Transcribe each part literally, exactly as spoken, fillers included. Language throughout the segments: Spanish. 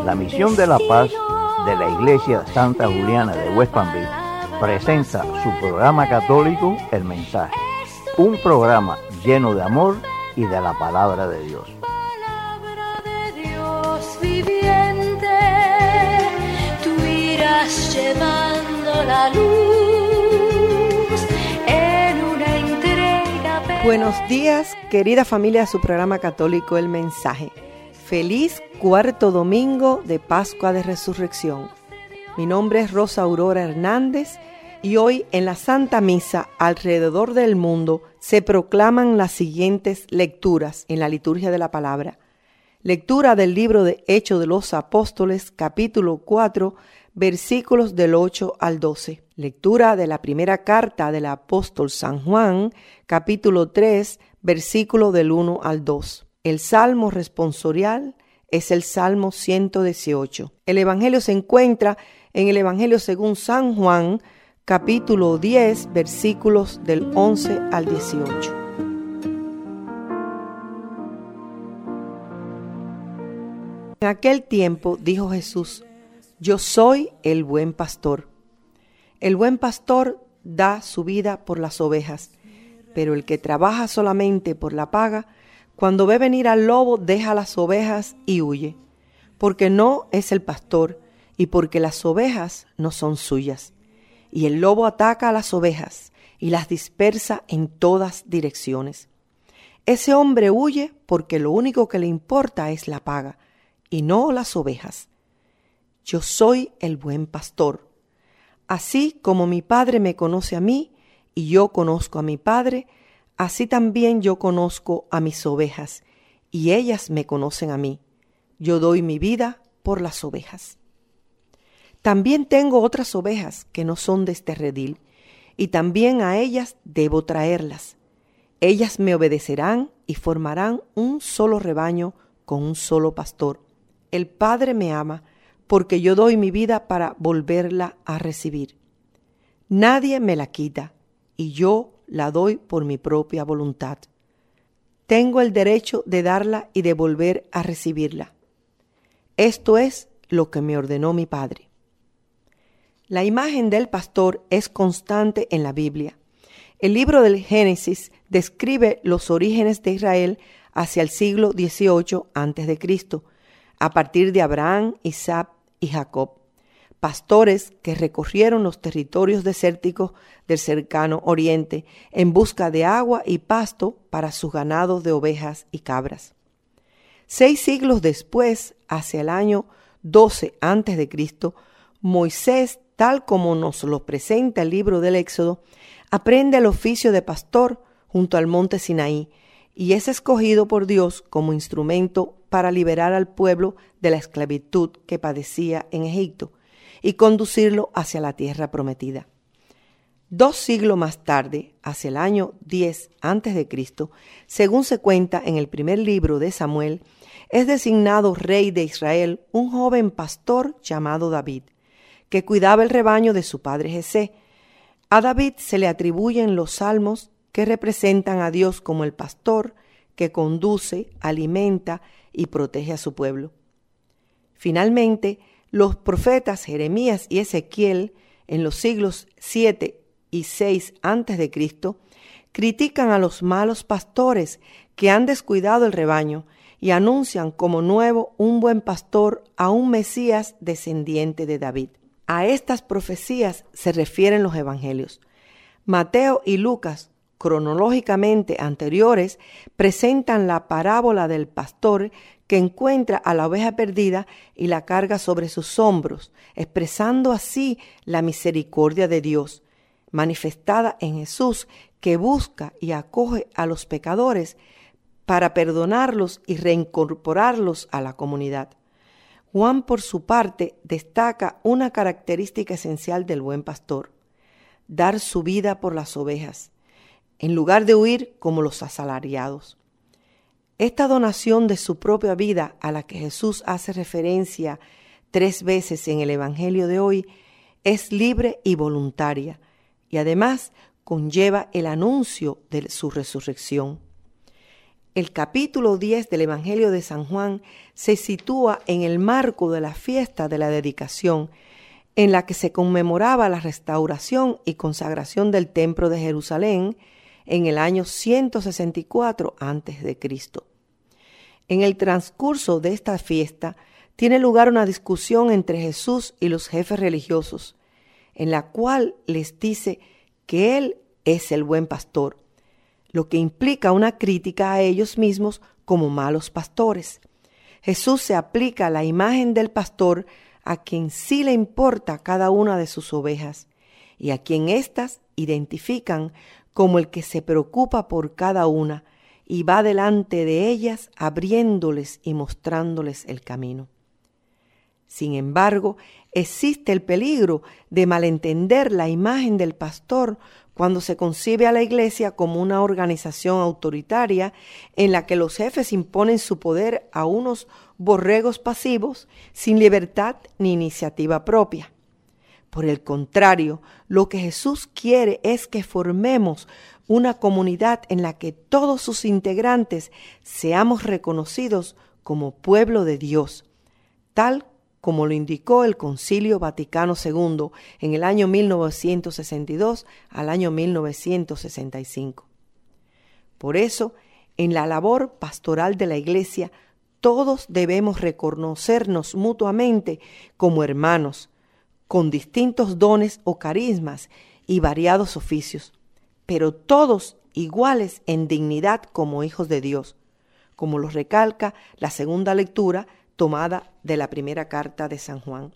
La Misión de la Paz de la Iglesia Santa Juliana de West Palm Beach presenta su programa católico El Mensaje, un programa lleno de amor y de la palabra de Dios. Palabra de Dios viviente, tú irás llevando la luz en una entrega. Buenos días, querida familia de su programa católico El Mensaje. Feliz cuarto domingo de Pascua de Resurrección. Mi nombre es Rosa Aurora Hernández y hoy en la Santa Misa alrededor del mundo se proclaman las siguientes lecturas en la liturgia de la palabra. Lectura del libro de Hechos de los Apóstoles, capítulo cuatro, versículos del ocho al doce. Lectura de la primera carta del apóstol San Juan, capítulo tres, versículo del uno al dos. El salmo responsorial es el Salmo ciento dieciocho. El Evangelio se encuentra en el Evangelio según San Juan, capítulo diez, versículos del once al dieciocho. En aquel tiempo dijo Jesús: Yo soy el buen pastor. El buen pastor da su vida por las ovejas, pero el que trabaja solamente por la paga, cuando ve venir al lobo, deja las ovejas y huye, porque no es el pastor y porque las ovejas no son suyas. Y el lobo ataca a las ovejas y las dispersa en todas direcciones. Ese hombre huye porque lo único que le importa es la paga y no las ovejas. Yo soy el buen pastor. Así como mi Padre me conoce a mí y yo conozco a mi Padre, así también yo conozco a mis ovejas, y ellas me conocen a mí. Yo doy mi vida por las ovejas. También tengo otras ovejas que no son de este redil, y también a ellas debo traerlas. Ellas me obedecerán y formarán un solo rebaño con un solo pastor. El Padre me ama, porque yo doy mi vida para volverla a recibir. Nadie me la quita, y yo la doy por mi propia voluntad. Tengo el derecho de darla y de volver a recibirla. Esto es lo que me ordenó mi Padre. La imagen del pastor es constante en la Biblia. El libro del Génesis describe los orígenes de Israel hacia el siglo dieciocho antes de Cristo, a partir de Abraham, Isaac y Jacob, pastores que recorrieron los territorios desérticos del cercano oriente en busca de agua y pasto para sus ganados de ovejas y cabras. Seis siglos después, hacia el año doce antes de Cristo, Moisés, tal como nos lo presenta el libro del Éxodo, aprende el oficio de pastor junto al monte Sinaí y es escogido por Dios como instrumento para liberar al pueblo de la esclavitud que padecía en Egipto y conducirlo hacia la tierra prometida. Dos siglos más tarde, hacia el año diez antes de Cristo, según se cuenta en el primer libro de Samuel, es designado rey de Israel un joven pastor llamado David, que cuidaba el rebaño de su padre Jesé. A David se le atribuyen los salmos que representan a Dios como el pastor que conduce, alimenta y protege a su pueblo. Finalmente, los profetas Jeremías y Ezequiel, en los siglos siete y seis antes de Cristo, critican a los malos pastores que han descuidado el rebaño y anuncian como nuevo un buen pastor a un Mesías descendiente de David. A estas profecías se refieren los evangelios. Mateo y Lucas, cronológicamente anteriores, presentan la parábola del pastor que encuentra a la oveja perdida y la carga sobre sus hombros, expresando así la misericordia de Dios, manifestada en Jesús, que busca y acoge a los pecadores para perdonarlos y reincorporarlos a la comunidad. Juan, por su parte, destaca una característica esencial del buen pastor: dar su vida por las ovejas, en lugar de huir como los asalariados. Esta donación de su propia vida, a la que Jesús hace referencia tres veces en el Evangelio de hoy, es libre y voluntaria, y además conlleva el anuncio de su resurrección. El capítulo diez del Evangelio de San Juan se sitúa en el marco de la fiesta de la dedicación, en la que se conmemoraba la restauración y consagración del Templo de Jerusalén en el año ciento sesenta y cuatro antes de Cristo. En el transcurso de esta fiesta tiene lugar una discusión entre Jesús y los jefes religiosos, en la cual les dice que Él es el buen pastor, lo que implica una crítica a ellos mismos como malos pastores. Jesús se aplica la imagen del pastor a quien sí le importa cada una de sus ovejas y a quien éstas identifican como el que se preocupa por cada una y va delante de ellas abriéndoles y mostrándoles el camino. Sin embargo, existe el peligro de malentender la imagen del pastor cuando se concibe a la Iglesia como una organización autoritaria en la que los jefes imponen su poder a unos borregos pasivos sin libertad ni iniciativa propia. Por el contrario, lo que Jesús quiere es que formemos una comunidad en la que todos sus integrantes seamos reconocidos como pueblo de Dios, tal como lo indicó el Concilio Vaticano segundo en el año mil novecientos sesenta y dos al año mil novecientos sesenta y cinco. Por eso, en la labor pastoral de la Iglesia, todos debemos reconocernos mutuamente como hermanos, con distintos dones o carismas y variados oficios, pero todos iguales en dignidad como hijos de Dios, como lo recalca la segunda lectura tomada de la primera carta de San Juan.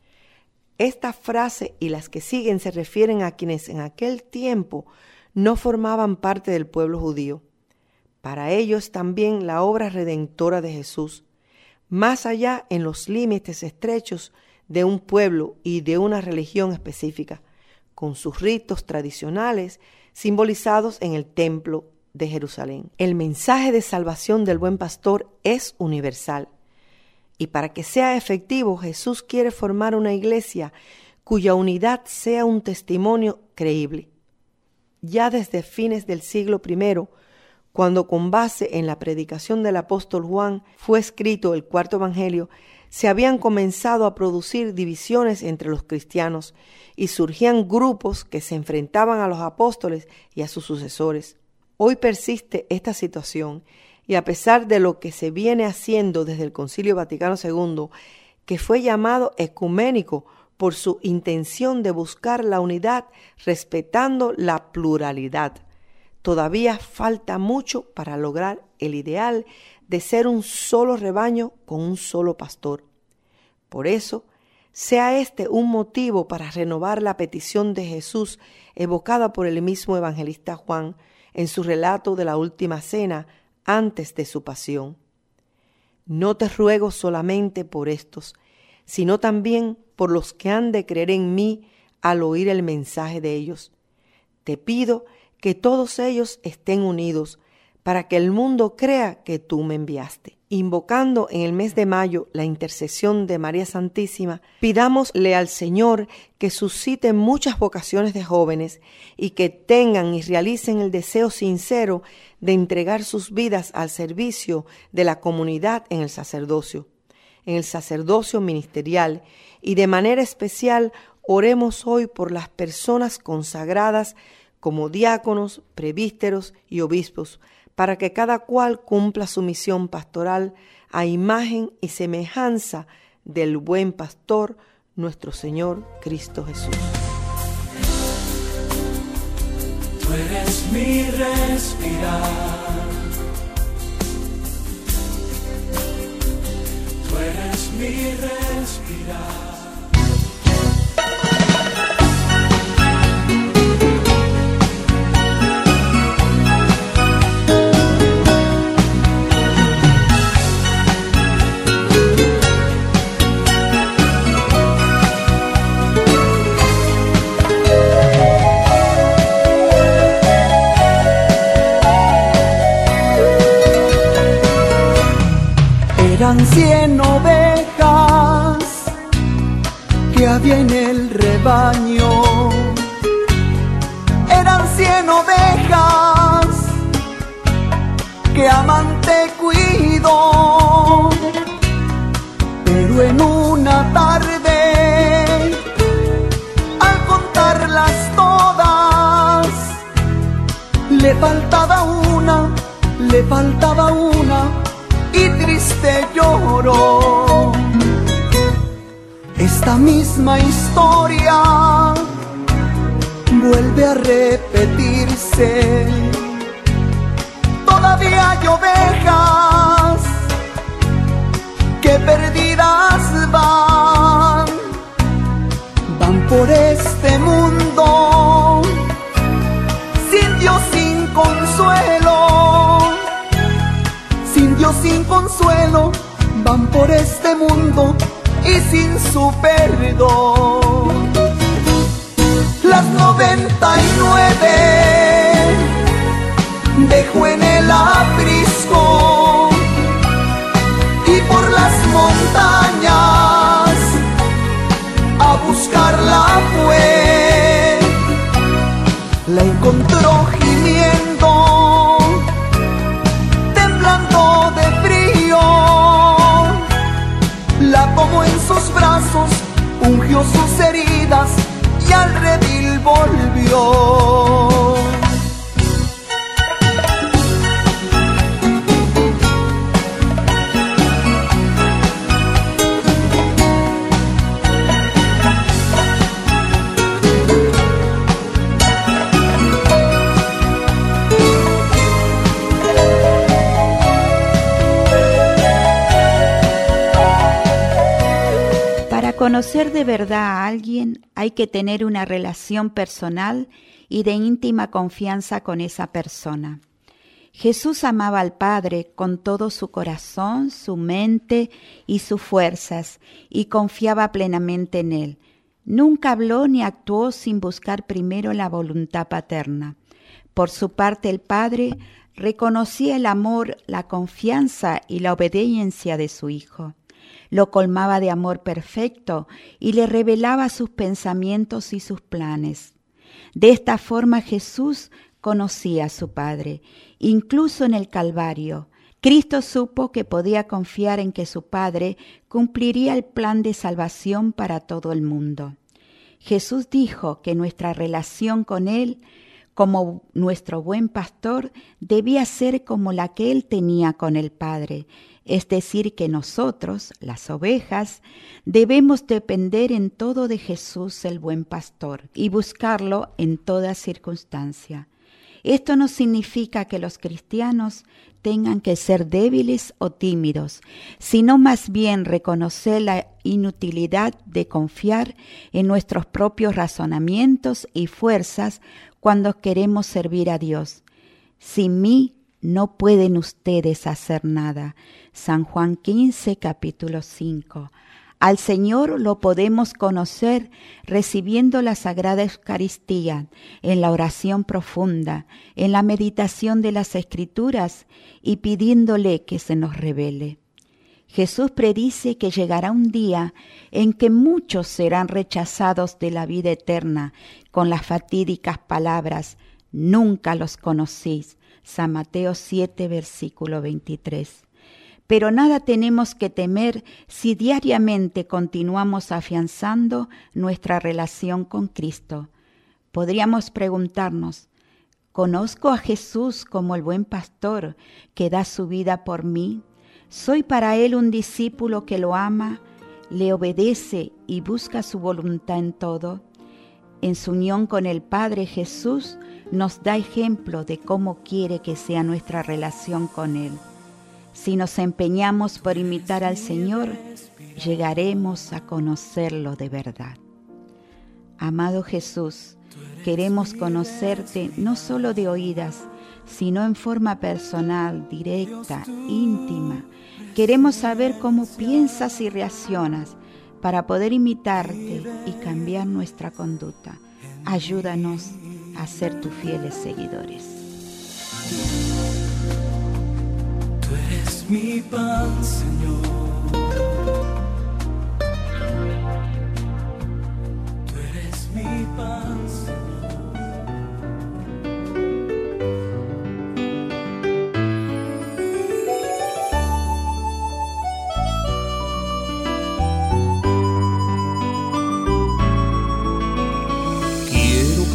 Esta frase y las que siguen se refieren a quienes en aquel tiempo no formaban parte del pueblo judío. Para ellos también la obra redentora de Jesús, más allá en los límites estrechos de un pueblo y de una religión específica, con sus ritos tradicionales simbolizados en el templo de Jerusalén. El mensaje de salvación del buen pastor es universal. Y para que sea efectivo, Jesús quiere formar una iglesia cuya unidad sea un testimonio creíble. Ya desde fines del siglo primero, cuando con base en la predicación del apóstol Juan fue escrito el cuarto evangelio, se habían comenzado a producir divisiones entre los cristianos y surgían grupos que se enfrentaban a los apóstoles y a sus sucesores. Hoy persiste esta situación y a pesar de lo que se viene haciendo desde el Concilio Vaticano segundo, que fue llamado ecuménico por su intención de buscar la unidad respetando la pluralidad, todavía falta mucho para lograr el ideal de ser un solo rebaño con un solo pastor. Por eso, sea este un motivo para renovar la petición de Jesús evocada por el mismo evangelista Juan en su relato de la última cena antes de su pasión. No te ruego solamente por estos, sino también por los que han de creer en mí al oír el mensaje de ellos. Te pido que todos ellos estén unidos, para que el mundo crea que tú me enviaste. Invocando en el mes de mayo la intercesión de María Santísima, pidámosle al Señor que suscite muchas vocaciones de jóvenes y que tengan y realicen el deseo sincero de entregar sus vidas al servicio de la comunidad en el sacerdocio, en el sacerdocio ministerial, y de manera especial oremos hoy por las personas consagradas como diáconos, presbíteros y obispos, para que cada cual cumpla su misión pastoral a imagen y semejanza del buen pastor, nuestro Señor Cristo Jesús. Tú eres mi respirar, tú eres mi respirar. Eran cien ovejas que había en el rebaño. Eran cien ovejas que amante cuido, pero en una tarde, al contarlas todas, le faltaba una, le faltaba una, y triste lloró. Esta misma historia vuelve a repetirse. Todavía hay ovejas que perdidas van, van por este mundo sin Dios, sin consuelo, sin Dios, sin consuelo, van por este mundo y sin su perdón. Las noventa y nueve dejó en el aprisco y por las montañas a buscarla fue. La encontró gimiendo, temblando de frío, la tomó en sus brazos, ungió sus heridas y al redil volvió. Para conocer de verdad a alguien hay que tener una relación personal y de íntima confianza con esa persona. Jesús amaba al Padre con todo su corazón, su mente y sus fuerzas y confiaba plenamente en Él. Nunca habló ni actuó sin buscar primero la voluntad paterna. Por su parte, el Padre reconocía el amor, la confianza y la obediencia de su Hijo. Lo colmaba de amor perfecto y le revelaba sus pensamientos y sus planes. De esta forma Jesús conocía a su Padre, incluso en el Calvario. Cristo supo que podía confiar en que su Padre cumpliría el plan de salvación para todo el mundo. Jesús dijo que nuestra relación con Él, como nuestro buen pastor, debía ser como la que Él tenía con el Padre. Es decir, que nosotros, las ovejas, debemos depender en todo de Jesús, el buen pastor, y buscarlo en toda circunstancia. Esto no significa que los cristianos tengan que ser débiles o tímidos, sino más bien reconocer la inutilidad de confiar en nuestros propios razonamientos y fuerzas cuando queremos servir a Dios. Sin mí no pueden ustedes hacer nada. San Juan quince, capítulo cinco. Al Señor lo podemos conocer recibiendo la Sagrada Eucaristía, en la oración profunda, en la meditación de las Escrituras y pidiéndole que se nos revele. Jesús predice que llegará un día en que muchos serán rechazados de la vida eterna con las fatídicas palabras: nunca los conocís. San Mateo siete, versículo veintitrés. Pero nada tenemos que temer si diariamente continuamos afianzando nuestra relación con Cristo. Podríamos preguntarnos: ¿conozco a Jesús como el buen pastor que da su vida por mí? ¿Soy para Él un discípulo que lo ama, le obedece y busca su voluntad en todo? En su unión con el Padre, Jesús nos da ejemplo de cómo quiere que sea nuestra relación con Él. Si nos empeñamos por imitar al Señor, llegaremos a conocerlo de verdad. Amado Jesús, queremos conocerte no solo de oídas, sino en forma personal, directa, íntima. Queremos saber cómo piensas y reaccionas para poder imitarte y cambiar nuestra conducta. Ayúdanos a ser tus fieles seguidores. Tú eres mi pan, Señor. Tú eres mi pan, Señor.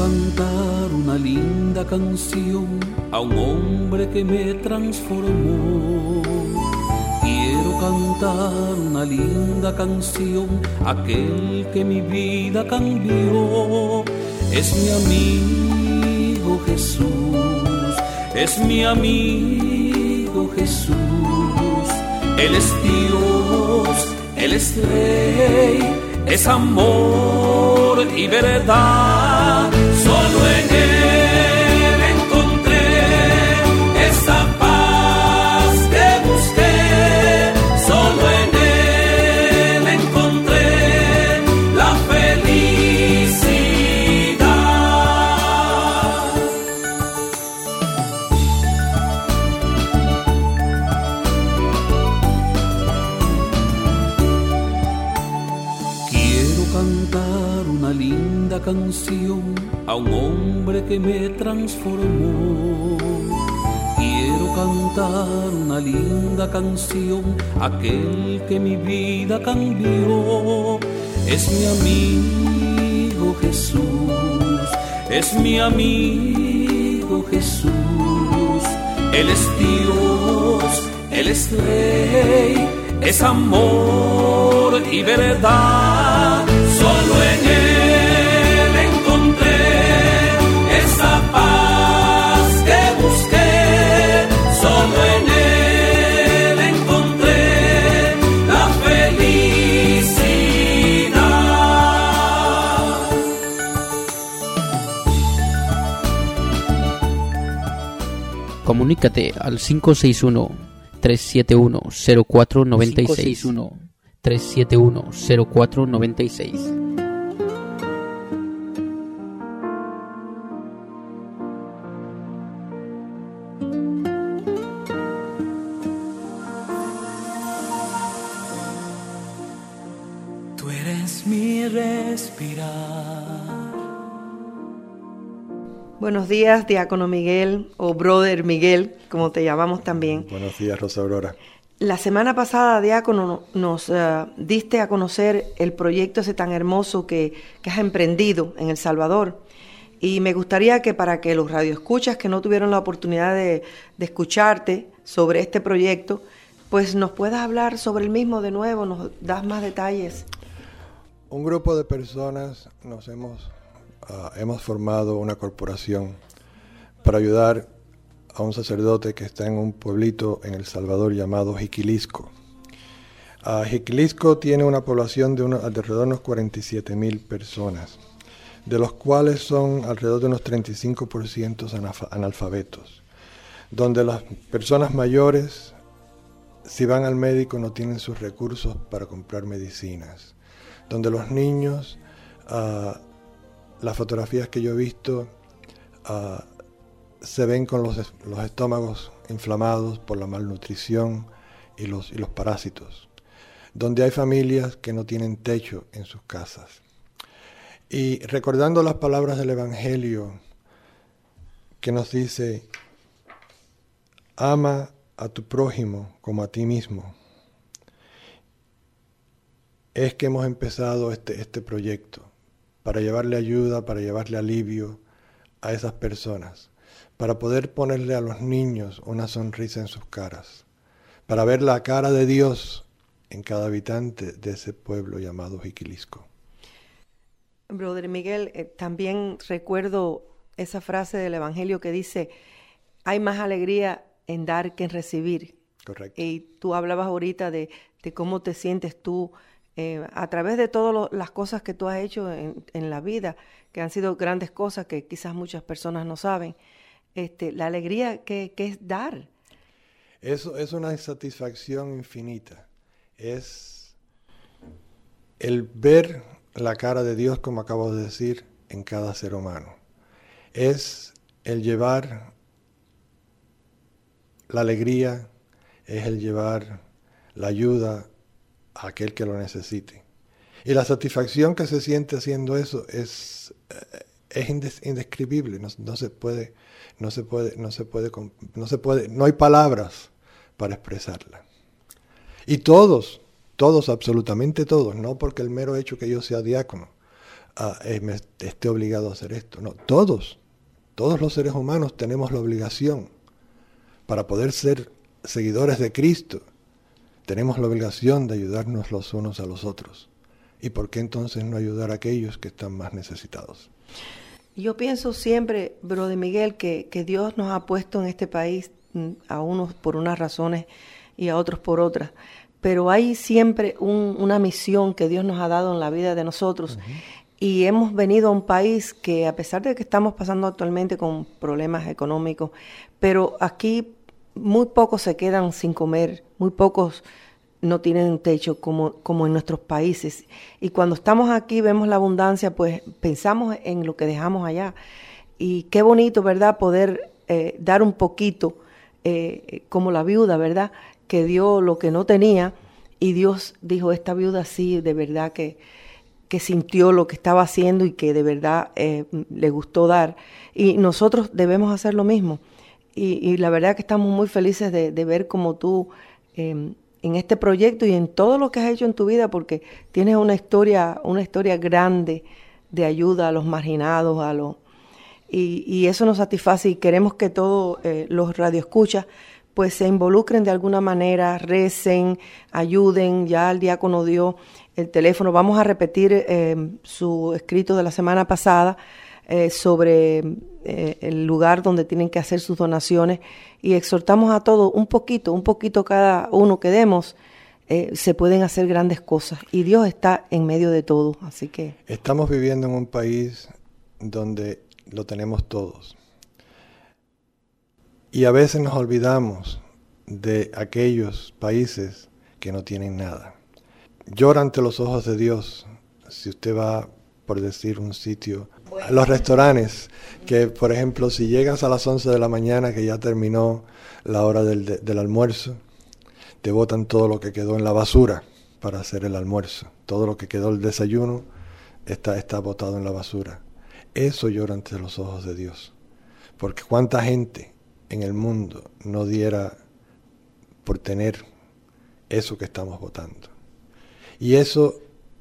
cantar una linda canción a un hombre que me transformó. Quiero cantar una linda canción a aquel que mi vida cambió. Es mi amigo Jesús, es mi amigo Jesús. Él es Dios, Él es Rey, es amor y verdad. Solo en Él encontré esa paz que busqué. Solo en Él encontré la felicidad. Quiero cantar una linda canción a un hombre que me transformó. Quiero cantar una linda canción a aquel que mi vida cambió. Es mi amigo Jesús, es mi amigo Jesús. Él es Dios, Él es Rey, es amor y verdad. Solo en Él encontré esa paz que busqué. Solo en Él encontré la felicidad. Comunícate al cinco seis uno, tres siete uno, cero cuatro nueve seis. cinco seis uno, tres siete uno, cero cuatro nueve seis. Tú eres mi respirar. Buenos días, Diácono Miguel, o Brother Miguel, como te llamamos también. Buenos días, Rosa Aurora. La semana pasada, Diácono, nos uh, diste a conocer el proyecto ese tan hermoso que, que has emprendido en El Salvador. Y me gustaría que para que los radioescuchas que no tuvieron la oportunidad de, de escucharte sobre este proyecto, pues nos puedas hablar sobre el mismo de nuevo, nos das más detalles. Un grupo de personas nos hemos, uh, hemos formado una corporación para ayudar a un sacerdote que está en un pueblito en El Salvador llamado Jiquilisco. Uh, Jiquilisco tiene una población de unos, alrededor de unos cuarenta y siete mil personas, de los cuales son alrededor de unos treinta y cinco por ciento analfabetos, donde las personas mayores, si van al médico, no tienen sus recursos para comprar medicinas, donde los niños, uh, las fotografías que yo he visto, uh, se ven con los, los estómagos inflamados por la malnutrición y los, y los parásitos, donde hay familias que no tienen techo en sus casas. Y recordando las palabras del Evangelio que nos dice, ama a tu prójimo como a ti mismo, es que hemos empezado este, este proyecto para llevarle ayuda, para llevarle alivio a esas personas, para poder ponerle a los niños una sonrisa en sus caras, para ver la cara de Dios en cada habitante de ese pueblo llamado Jiquilisco. Brother Miguel, eh, también recuerdo esa frase del Evangelio que dice, hay más alegría en dar que en recibir. Correcto. Y tú hablabas ahorita de, de cómo te sientes tú eh, a través de todas las cosas que tú has hecho en, en la vida, que han sido grandes cosas que quizás muchas personas no saben. Este, la alegría que, que es dar. Eso es una satisfacción infinita. Es el ver la cara de Dios, como acabo de decir, en cada ser humano. Es el llevar la alegría, es el llevar la ayuda a aquel que lo necesite. Y la satisfacción que se siente haciendo eso es, es indes, indescribible, no, no se puede, no se puede, no se puede, no se puede, no hay palabras para expresarla. Y todos, todos, absolutamente todos, no porque el mero hecho que yo sea diácono, ah, eh, me, esté obligado a hacer esto. No, todos, todos los seres humanos tenemos la obligación, para poder ser seguidores de Cristo, tenemos la obligación de ayudarnos los unos a los otros. ¿Y por qué entonces no ayudar a aquellos que están más necesitados? Yo pienso siempre, brother Miguel, que, que Dios nos ha puesto en este país, a unos por unas razones y a otros por otras, pero hay siempre un, una misión que Dios nos ha dado en la vida de nosotros. Uh-huh. Y hemos venido a un país que, a pesar de que estamos pasando actualmente con problemas económicos, pero aquí muy pocos se quedan sin comer, muy pocos no tienen techo como, como en nuestros países. Y cuando estamos aquí, vemos la abundancia, pues pensamos en lo que dejamos allá. Y qué bonito, ¿verdad?, poder eh, dar un poquito, eh, como la viuda, ¿verdad?, que dio lo que no tenía, y Dios dijo, esta viuda sí, de verdad que, que sintió lo que estaba haciendo y que de verdad eh, le gustó dar. Y nosotros debemos hacer lo mismo. Y, y la verdad que estamos muy felices de, de ver cómo tú... Eh, en este proyecto y en todo lo que has hecho en tu vida, porque tienes una historia, una historia grande de ayuda a los marginados, a los y, y eso nos satisface, y queremos que todos eh, los radioescuchas pues se involucren de alguna manera, recen, ayuden. Ya el diácono dio el teléfono. Vamos a repetir eh, su escrito de la semana pasada eh, sobre eh, el lugar donde tienen que hacer sus donaciones, y exhortamos a todos un poquito, un poquito cada uno que demos, eh, se pueden hacer grandes cosas, y Dios está en medio de todo. Así que estamos viviendo en un país donde lo tenemos todos, y a veces nos olvidamos de aquellos países que no tienen nada. Llora ante los ojos de Dios si usted va, por decir, un sitio, a los restaurantes, que por ejemplo si llegas a las once de la mañana, que ya terminó la hora del, de, del almuerzo, te botan todo lo que quedó en la basura para hacer el almuerzo. Todo lo que quedó el desayuno está, está botado en la basura. Eso llora ante los ojos de Dios, porque cuánta gente en el mundo no diera por tener eso que estamos botando. Y eso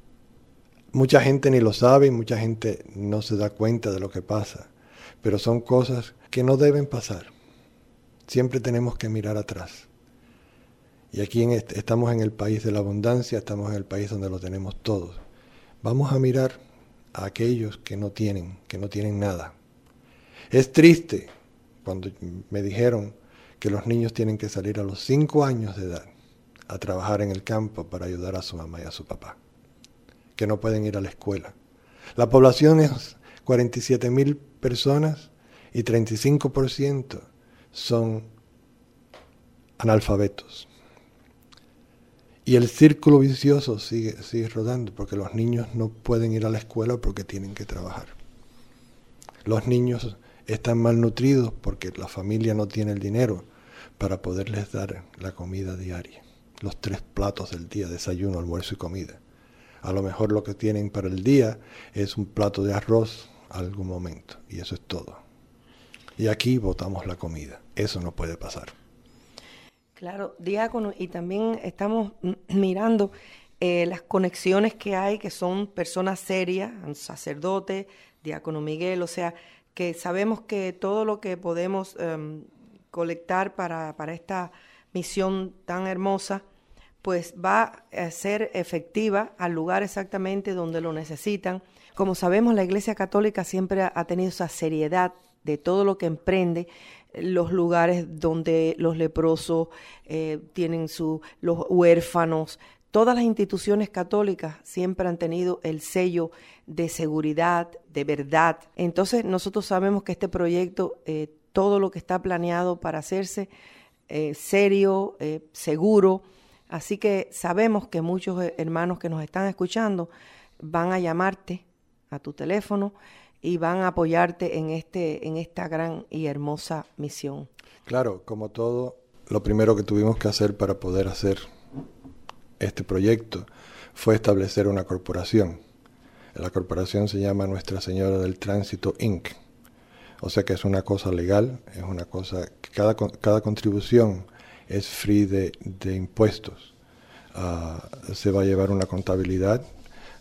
mucha gente ni lo sabe, y mucha gente no se da cuenta de lo que pasa, pero son cosas que no deben pasar. Siempre tenemos que mirar atrás. Y aquí en este, estamos en el país de la abundancia, estamos en el país donde lo tenemos todos. Vamos a mirar a aquellos que no tienen, que no tienen nada. Es triste cuando me dijeron que los niños tienen que salir a los cinco años de edad a trabajar en el campo para ayudar a su mamá y a su papá, que no pueden ir a la escuela. La población es cuarenta y siete mil personas y treinta y cinco por ciento son analfabetos. Y el círculo vicioso sigue, sigue rodando, porque los niños no pueden ir a la escuela porque tienen que trabajar. Los niños están malnutridos porque la familia no tiene el dinero para poderles dar la comida diaria, los tres platos del día, desayuno, almuerzo y comida. A lo mejor lo que tienen para el día es un plato de arroz a algún momento, y eso es todo. Y aquí botamos la comida. Eso no puede pasar. Claro, diácono, y también estamos mirando eh, las conexiones que hay, que son personas serias, un sacerdote, diácono Miguel, o sea, que sabemos que todo lo que podemos um, colectar para, para esta misión tan hermosa, pues va a ser efectiva al lugar exactamente donde lo necesitan. Como sabemos, la Iglesia Católica siempre ha tenido esa seriedad de todo lo que emprende, los lugares donde los leprosos eh, tienen su, los huérfanos, todas las instituciones católicas siempre han tenido el sello de seguridad, de verdad. Entonces nosotros sabemos que este proyecto, eh, todo lo que está planeado para hacerse, eh, serio, eh, seguro. Así que sabemos que muchos hermanos que nos están escuchando van a llamarte a tu teléfono y van a apoyarte en este, en esta gran y hermosa misión. Claro, como todo, lo primero que tuvimos que hacer para poder hacer este proyecto fue establecer una corporación. La corporación se llama Nuestra Señora del Tránsito incorporated. O sea que es una cosa legal, es una cosa que cada, cada contribución es free de, de impuestos. Uh, se va a llevar una contabilidad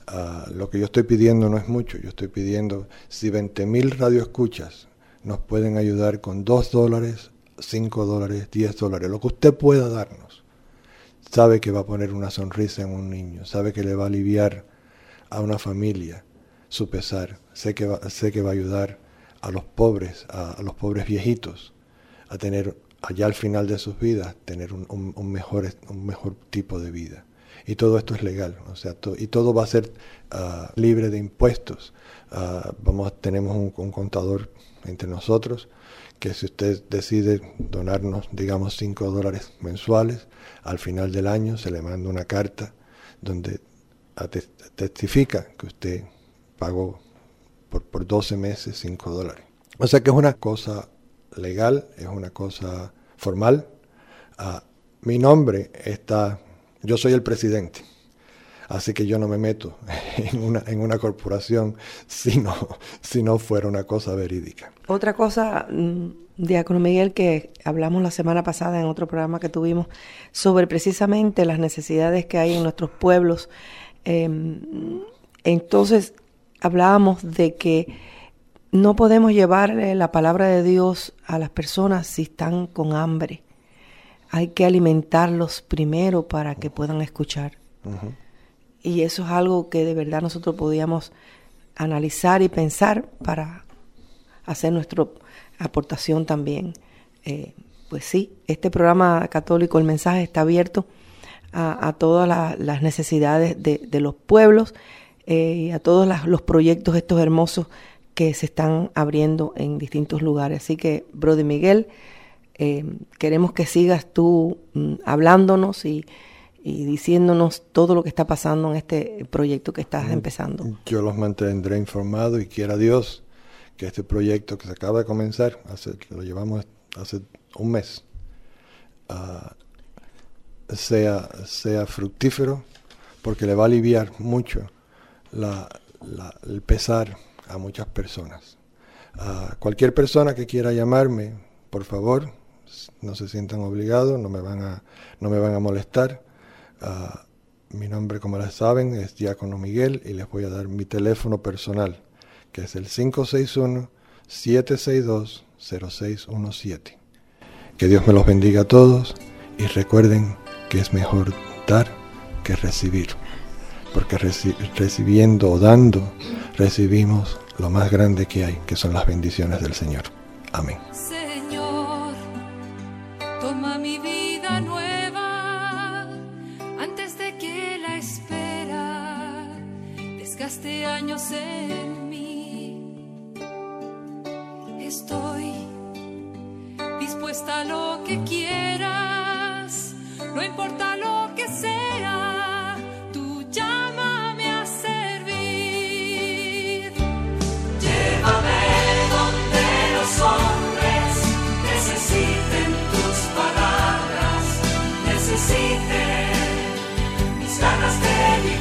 Uh, lo que yo estoy pidiendo no es mucho, yo estoy pidiendo si veinte mil radioescuchas nos pueden ayudar con dos dólares, cinco dólares, diez dólares, lo que usted pueda darnos. Sabe que va a poner una sonrisa en un niño, sabe que le va a aliviar a una familia su pesar, sé que va, sé que va a ayudar a los pobres, a, a los pobres viejitos, a tener allá al final de sus vidas, tener un, un, un, mejor, un mejor tipo de vida. Y todo esto es legal, o sea, to, y todo va a ser uh, libre de impuestos. Uh, vamos, tenemos un, un contador entre nosotros que si usted decide donarnos, digamos, cinco dólares mensuales, al final del año se le manda una carta donde testifica que usted pagó por, por doce meses cinco dólares. O sea que es una cosa legal, es una cosa formal. Uh, mi nombre está... Yo soy el presidente, así que yo no me meto en una, en una corporación si no, si no fuera una cosa verídica. Otra cosa, Diácono Miguel, que hablamos la semana pasada en otro programa que tuvimos sobre precisamente las necesidades que hay en nuestros pueblos. Eh, entonces hablábamos de que no podemos llevar la palabra de Dios a las personas si están con hambre. Hay que alimentarlos primero para que puedan escuchar. Uh-huh. Y eso es algo que de verdad nosotros podíamos analizar y pensar para hacer nuestra aportación también. Eh, pues sí, este programa católico, el mensaje está abierto a, a todas la, las necesidades de, de los pueblos eh, y a todos las, los proyectos estos hermosos que se están abriendo en distintos lugares. Así que, Brother Miguel, Eh, queremos que sigas tú mm, hablándonos y, y diciéndonos todo lo que está pasando en este proyecto que estás empezando. Yo los mantendré informados y quiera Dios que este proyecto que se acaba de comenzar, hace, lo llevamos hace un mes, uh, sea, sea fructífero, porque le va a aliviar mucho la, la, el pesar a muchas personas. Uh, cualquier persona que quiera llamarme, por favor, no se sientan obligados, no me van a, no me van a molestar. Uh, mi nombre, como les saben, es Diácono Miguel y les voy a dar mi teléfono personal, que es el cinco seis uno, siete seis dos, cero seis uno siete. Que Dios me los bendiga a todos y recuerden que es mejor dar que recibir, porque reci- recibiendo o dando, recibimos lo más grande que hay, que son las bendiciones del Señor. Amén. Toma mi vida nueva antes de que la espera desgaste años en mí. Estoy dispuesta a lo que quieras, no importa lo que sea, tú llámame a servir. Llévame donde los hombres necesiten tus palabras, necesiten mis ganas de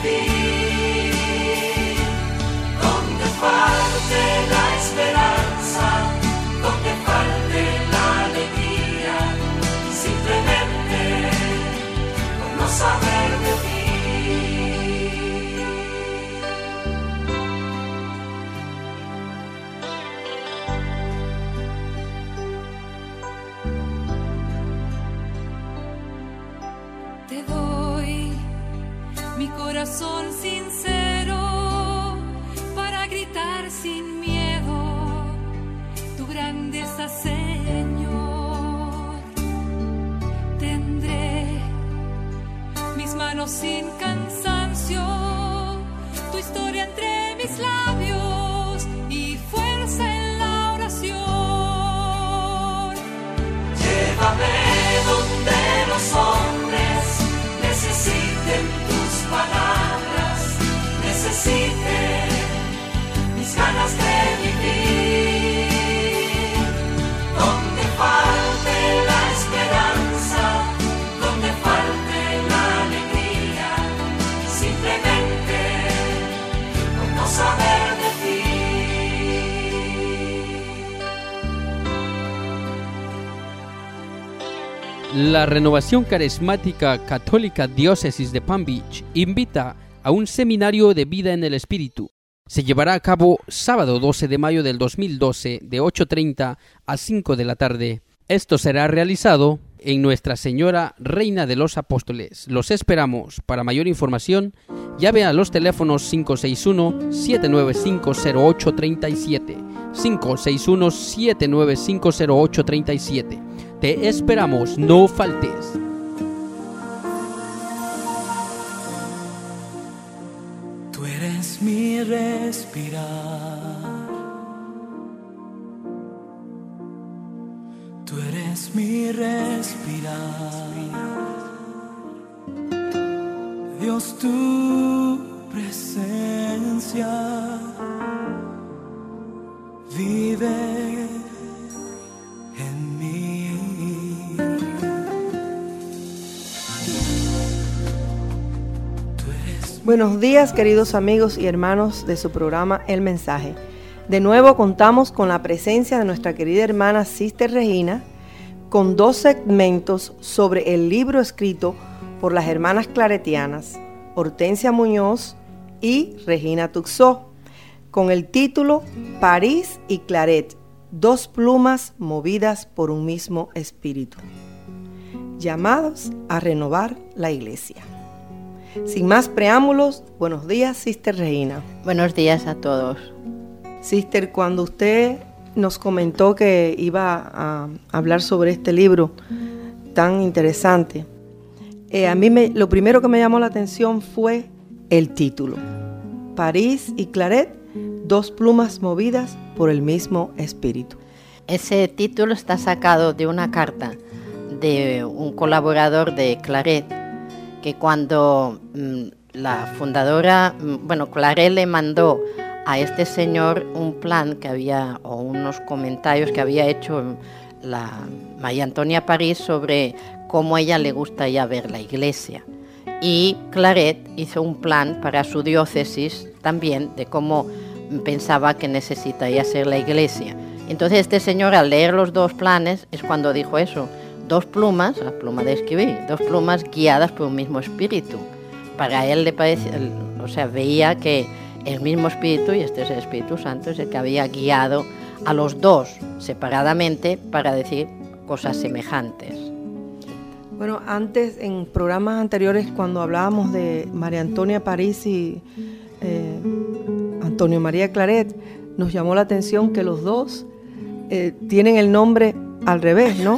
vivir. Donde falte la esperanza, donde falte la alegría, simplemente por no saber de ti. Te doy mi corazón sincero para gritar sin miedo tu grandeza, Señor. Tendré mis manos sin cansancio, tu historia entre mis labios y fuerza en la oración. Llévame donde los hombres necesiten tus palabras, necesiten mis ganas de vivir. Donde falte la esperanza, donde falte la alegría, simplemente por no saber de ti. La Renovación Carismática Católica Diócesis de Palm Beach invita a un seminario de vida en el Espíritu. Se llevará a cabo sábado doce de mayo del dos mil doce de ocho treinta a cinco de la tarde. Esto será realizado en Nuestra Señora Reina de los Apóstoles. Los esperamos. Para mayor información, llame a los teléfonos cinco seis uno, siete nueve cinco, cero ocho tres siete, cinco seis uno, siete nueve cinco, cero ocho tres siete. Te esperamos, no faltes. Tú eres mi respirar. Tú eres mi respirar, Dios, tu presencia vive en mí. Tú eres. Buenos días, queridos amigos y hermanos de su programa El Mensaje. De nuevo contamos con la presencia de nuestra querida hermana Sister Regina con dos segmentos sobre el libro escrito por las hermanas claretianas Hortensia Muñoz y Regina Tuxó, con el título París y Claret, dos plumas movidas por un mismo espíritu, llamados a renovar la iglesia. Sin más preámbulos, buenos días, Sister Regina. Buenos días a todos. Sister, cuando usted nos comentó que iba a hablar sobre este libro tan interesante, eh, a mí me, lo primero que me llamó la atención fue el título. París y Claret, dos plumas movidas por el mismo espíritu. Ese título está sacado de una carta de un colaborador de Claret, que cuando mmm, la fundadora, bueno, Claret le mandó a este señor un plan que había, o unos comentarios que había hecho la María Antonia París sobre cómo a ella le gustaría ver la iglesia. Y Claret hizo un plan para su diócesis también de cómo pensaba que necesitaría ser la iglesia. Entonces este señor, al leer los dos planes, es cuando dijo eso: dos plumas, la pluma de escribir, dos plumas guiadas por un mismo espíritu. Para él le parecía, o sea, veía que el mismo espíritu, y este es el Espíritu Santo, es el que había guiado a los dos separadamente para decir cosas semejantes. Bueno, antes, en programas anteriores, cuando hablábamos de María Antonia París y eh, Antonio María Claret, nos llamó la atención que los dos eh, tienen el nombre al revés, ¿no?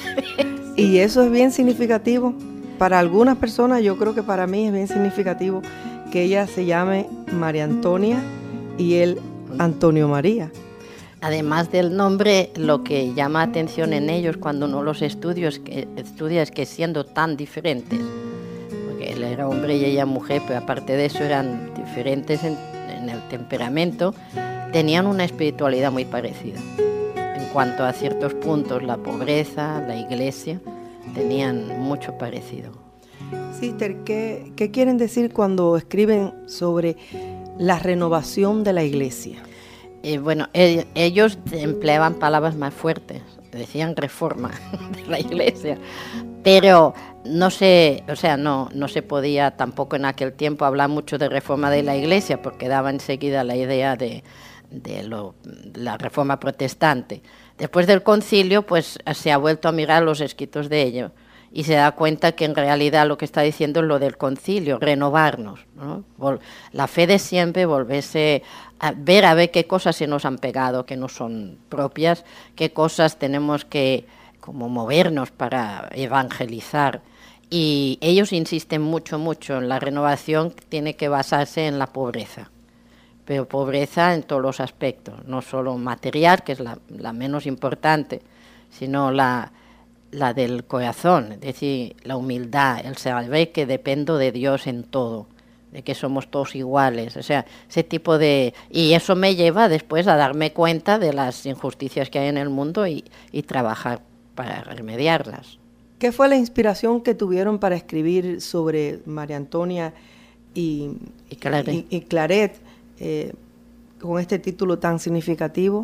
Y eso es bien significativo. Para algunas personas, yo creo que para mí es bien significativo que ella se llame María Antonia y él Antonio María. Además del nombre, lo que llama atención en ellos cuando uno los estudia es que, estudia es que siendo tan diferentes, porque él era hombre y ella mujer, pero aparte de eso eran diferentes en, en el temperamento, tenían una espiritualidad muy parecida. En cuanto a ciertos puntos, la pobreza, la iglesia, tenían mucho parecido. Sister, ¿qué, qué quieren decir cuando escriben sobre la renovación de la iglesia? Eh, bueno, el, ellos empleaban palabras más fuertes, decían reforma de la iglesia, pero no se, o sea, no, no se podía tampoco en aquel tiempo hablar mucho de reforma de la iglesia, porque daba enseguida la idea de, de lo, la reforma protestante. Después del concilio, pues se ha vuelto a mirar los escritos de ellos y se da cuenta que en realidad lo que está diciendo es lo del concilio, renovarnos, ¿no? La fe de siempre, volverse a ver a ver qué cosas se nos han pegado, que no son propias, qué cosas tenemos que como movernos para evangelizar. Y ellos insisten mucho, mucho en la renovación, que tiene que basarse en la pobreza, pero pobreza en todos los aspectos, no solo material, que es la, la menos importante, sino la... la del corazón, es decir, la humildad, el saber que dependo de Dios en todo, de que somos todos iguales, o sea, ese tipo de... Y eso me lleva después a darme cuenta de las injusticias que hay en el mundo y, y trabajar para remediarlas. ¿Qué fue la inspiración que tuvieron para escribir sobre María Antonia y, y Claret, y, y Claret eh, con este título tan significativo?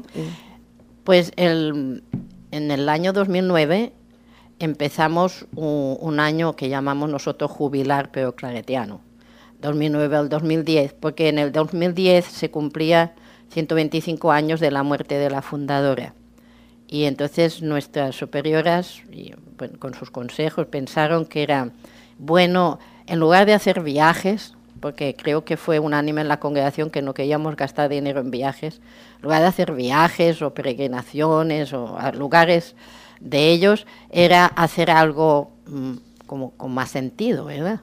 Pues el, en el año dos mil nueve... empezamos un, un año que llamamos nosotros jubilar pero claretiano, dos mil nueve al dos mil diez, porque en el dos mil diez se cumplía ciento veinticinco años de la muerte de la fundadora. Y entonces nuestras superioras, y, bueno, con sus consejos, pensaron que era bueno, en lugar de hacer viajes, porque creo que fue unánime en la congregación que no queríamos gastar dinero en viajes, en lugar de hacer viajes o peregrinaciones o a lugares de ellos, era hacer algo mmm, como con más sentido, ¿verdad?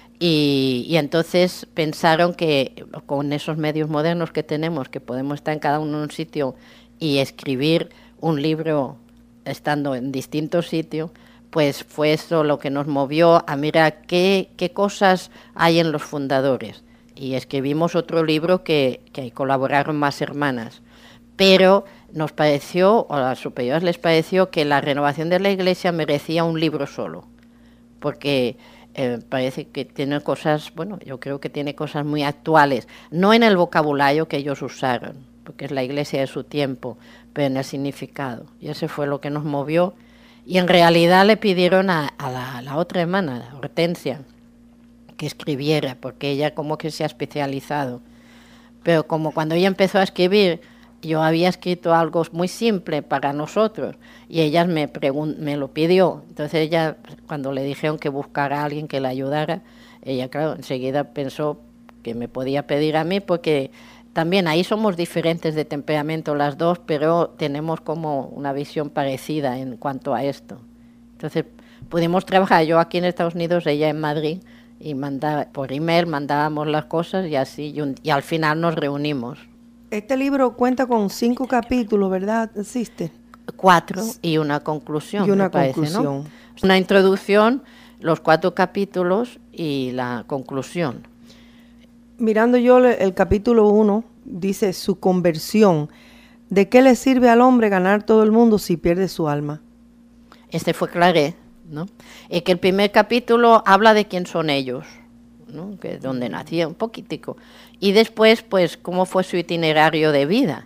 Y, y entonces pensaron que con esos medios modernos que tenemos, que podemos estar en cada uno en un sitio y escribir un libro estando en distintos sitios, pues fue eso lo que nos movió a mirar qué, qué cosas hay en los fundadores. Y escribimos otro libro que, que colaboraron más hermanas. Pero nos pareció, o a las superiores les pareció, que la renovación de la Iglesia merecía un libro solo. Porque eh, parece que tiene cosas, bueno, yo creo que tiene cosas muy actuales. No en el vocabulario que ellos usaron, porque es la Iglesia de su tiempo, pero en el significado. Y ese fue lo que nos movió. Y en realidad le pidieron a, a la, la otra hermana, Hortensia, que escribiera, porque ella como que se ha especializado. Pero como cuando ella empezó a escribir, yo había escrito algo muy simple para nosotros, y ella me, pregun- me lo pidió. Entonces ella, cuando le dijeron que buscara a alguien que la ayudara, ella, claro, enseguida pensó que me podía pedir a mí, porque también ahí somos diferentes de temperamento las dos, pero tenemos como una visión parecida en cuanto a esto. Entonces pudimos trabajar, yo aquí en Estados Unidos, ella en Madrid, y mandaba, por email mandábamos las cosas y así, y, un, y al final nos reunimos. Este libro cuenta con cinco capítulos, ¿verdad? ¿Existe? Cuatro y una conclusión, y una me parece, conclusión. ¿no? Una introducción, los cuatro capítulos y la conclusión. Mirando yo el capítulo uno, dice su conversión. ¿De qué le sirve al hombre ganar todo el mundo si pierde su alma? Este fue Claret, ¿no? Y que el primer capítulo habla de quién son ellos, ¿no? Que es donde nacía un poquitico. Y después, pues, cómo fue su itinerario de vida.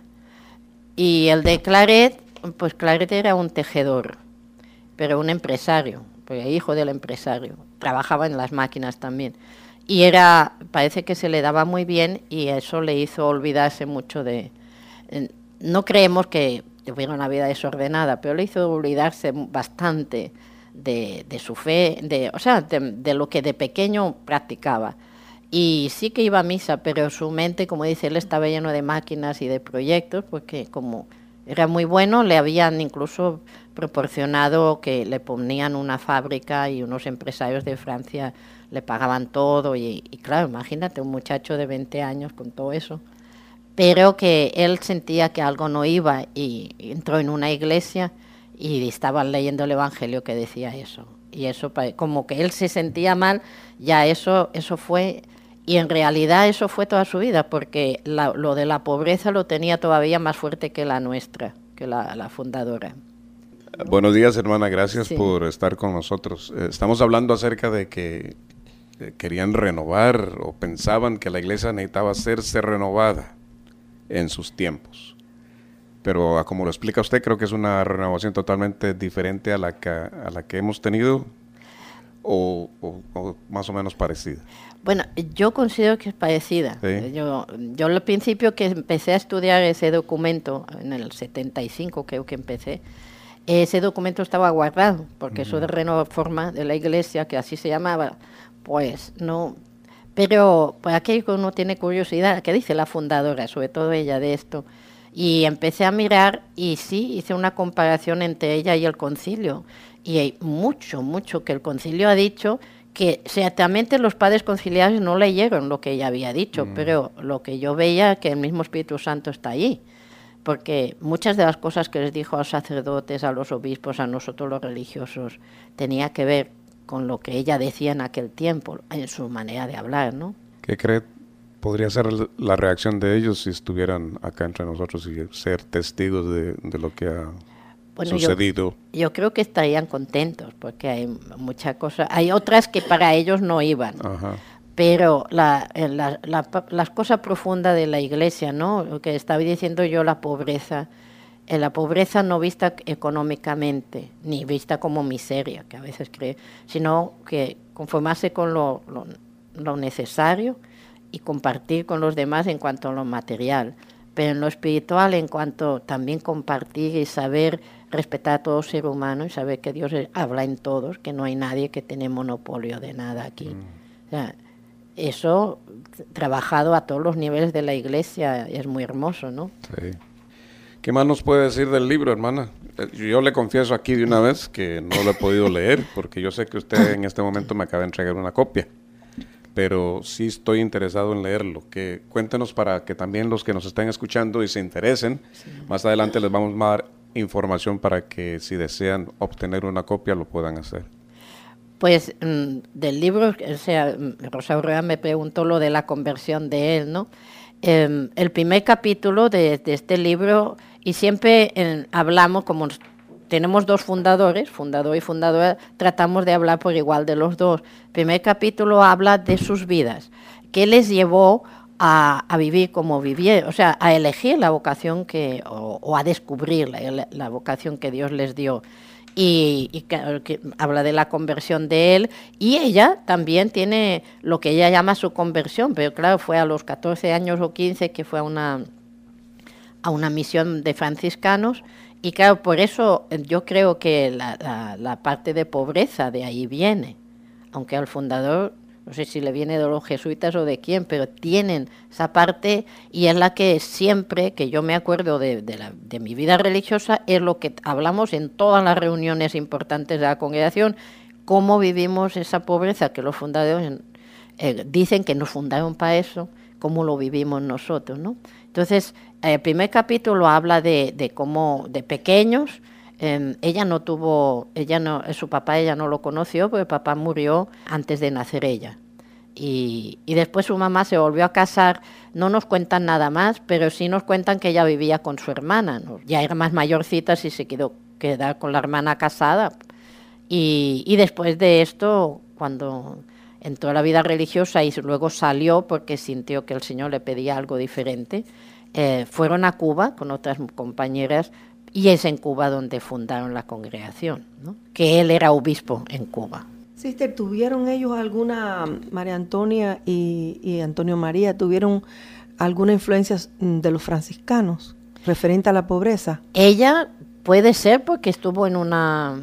Y el de Claret, pues Claret era un tejedor, pero un empresario, porque hijo del empresario. Trabajaba en las máquinas también. Y era, parece que se le daba muy bien y eso le hizo olvidarse mucho de... Eh, no creemos que tuviera una vida desordenada, pero le hizo olvidarse bastante de, de su fe, de, o sea, de, de lo que de pequeño practicaba. Y sí que iba a misa, pero su mente, como dice, él estaba lleno de máquinas y de proyectos, porque como era muy bueno, le habían incluso proporcionado que le ponían una fábrica y unos empresarios de Francia le pagaban todo y, y claro, imagínate un muchacho de veinte años con todo eso, pero que él sentía que algo no iba y entró en una iglesia y estaban leyendo el Evangelio que decía eso, y eso como que él se sentía mal, ya eso, eso fue, y en realidad eso fue toda su vida, porque la, lo de la pobreza lo tenía todavía más fuerte que la nuestra, que la, la fundadora. Buenos días, hermana, gracias Sí. por estar con nosotros. Eh, Estamos hablando acerca de que eh, querían renovar o pensaban que la iglesia necesitaba hacerse renovada en sus tiempos. Pero ah, como lo explica usted, creo que es una renovación totalmente diferente a la que, a la que hemos tenido o, o, o más o menos parecida. Bueno, yo considero que es parecida. Sí. Yo, yo al principio que empecé a estudiar ese documento, en el setenta y cinco creo que empecé, ese documento estaba guardado, porque uh-huh. eso de reforma de la iglesia, que así se llamaba, pues no... Pero por aquello que uno tiene curiosidad, ¿qué dice la fundadora, sobre todo ella, de esto? Y empecé a mirar y sí, hice una comparación entre ella y el concilio. Y hay mucho, mucho que el concilio ha dicho, que ciertamente los padres conciliares no leyeron lo que ella había dicho, mm. pero lo que yo veía que el mismo Espíritu Santo está allí. Porque muchas de las cosas que les dijo a los sacerdotes, a los obispos, a nosotros los religiosos, tenía que ver con lo que ella decía en aquel tiempo, en su manera de hablar, ¿no? ¿Qué cree podría ser la reacción de ellos si estuvieran acá entre nosotros y ser testigos de, de lo que ha bueno, sucedido? Yo, yo creo que estarían contentos, porque hay muchas cosas, hay otras que para ellos no iban. Ajá. Pero la, la, la, las cosas profundas de la iglesia, ¿no? Lo que estaba diciendo yo, la pobreza, eh, la pobreza no vista económicamente, ni vista como miseria, que a veces cree, sino que conformarse con lo, lo lo necesario y compartir con los demás en cuanto a lo material, pero en lo espiritual en cuanto también compartir y saber respetar a todo ser humano y saber que Dios habla en todos, que no hay nadie que tiene monopolio de nada aquí. Mm. O sea, eso trabajado a todos los niveles de la iglesia es muy hermoso, ¿no? Sí. ¿Qué más nos puede decir del libro, hermana? Yo le confieso aquí de una vez que no lo he podido leer, porque yo sé que usted en este momento me acaba de entregar una copia, pero sí estoy interesado en leerlo. Que cuéntenos para que también los que nos estén escuchando y se interesen, sí. Más adelante les vamos a dar información para que si desean obtener una copia lo puedan hacer. Pues mmm, del libro, o sea, Rosa Urrea me preguntó lo de la conversión de él, ¿no? Eh, el primer capítulo de, de este libro, y siempre eh, hablamos, como tenemos dos fundadores, fundador y fundadora, tratamos de hablar por igual de los dos. El primer capítulo habla de sus vidas, qué les llevó a, a vivir como vivieron, o sea, a elegir la vocación que, o, o a descubrir la, la vocación que Dios les dio. Y, y que, que habla de la conversión de él, y ella también tiene lo que ella llama su conversión, pero claro, fue a los catorce años o quince que fue a una, a una misión de franciscanos, y claro, por eso yo creo que la, la, la parte de pobreza de ahí viene, aunque al fundador, no sé si le viene de los jesuitas o de quién, pero tienen esa parte, y es la que siempre, que yo me acuerdo de, de, la, de mi vida religiosa, es lo que hablamos en todas las reuniones importantes de la congregación, cómo vivimos esa pobreza que los fundadores eh, dicen que nos fundaron para eso, cómo lo vivimos nosotros, ¿no? Entonces, el primer capítulo habla de, de cómo, de pequeños, Eh, ella no tuvo, ella no, su papá ella no lo conoció porque el papá murió antes de nacer ella. Y, y después su mamá se volvió a casar, no nos cuentan nada más, pero sí nos cuentan que ella vivía con su hermana, ¿no? Ya era más mayorcita, si se quedó quedar con la hermana casada. Y, y después de esto, cuando entró a la vida religiosa y luego salió porque sintió que el Señor le pedía algo diferente, eh, fueron a Cuba con otras compañeras. Y es en Cuba donde fundaron la congregación, ¿no? Que él era obispo en Cuba. Sister, ¿tuvieron ellos alguna, María Antonia y, y Antonio María, tuvieron alguna influencia de los franciscanos referente a la pobreza? Ella puede ser porque estuvo en una,